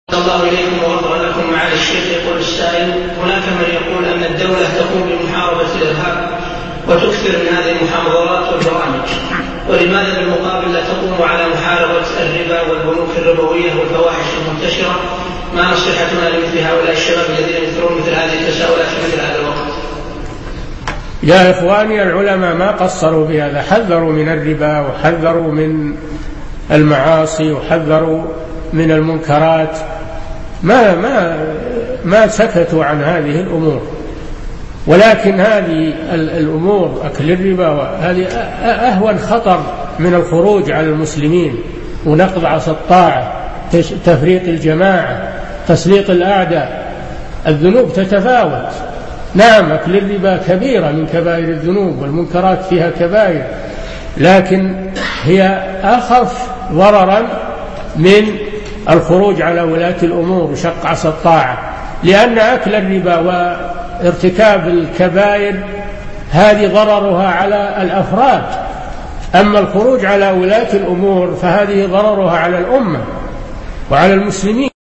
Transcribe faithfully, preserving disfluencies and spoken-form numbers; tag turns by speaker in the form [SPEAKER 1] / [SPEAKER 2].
[SPEAKER 1] الله إليكم وغفر لكم. معالي الشيخ، يقول السائل: هناك من يقول أن الدولة تقوم بمحاربة الإرهاب وتكثر من هذه المحاضرات والبرامج، ولماذا بالمقابل لا تقوم على محاربة الربا والبنوك الربوية والفواحش المنتشرة؟ ما نصيحتنا لمثل هؤلاء الشباب الذين يثيرون مثل هذه التساؤلات في مثل هذا الوقت؟
[SPEAKER 2] يا إخواني، العلماء ما قصروا بهذا، حذروا من الربا وحذروا من المعاصي وحذروا من المنكرات، ما ما ما سكتوا عن هذه الأمور. ولكن هذه الأمور أكل الربا هذه أهون خطر من الخروج على المسلمين ونقض عصا الطاعة، تفريق الجماعة، تسليط الأعداء. الذنوب تتفاوت. نعم، أكل الربا كبيرة من كبائر الذنوب والمنكرات فيها كبائر، لكن هي أخف ضررا من الخروج على ولاة الأمور وشق عصا الطاعة، لأن أكل الربا وارتكاب الكبائر هذه ضررها على الأفراد، أما الخروج على ولاة الأمور فهذه ضررها على الأمة وعلى المسلمين.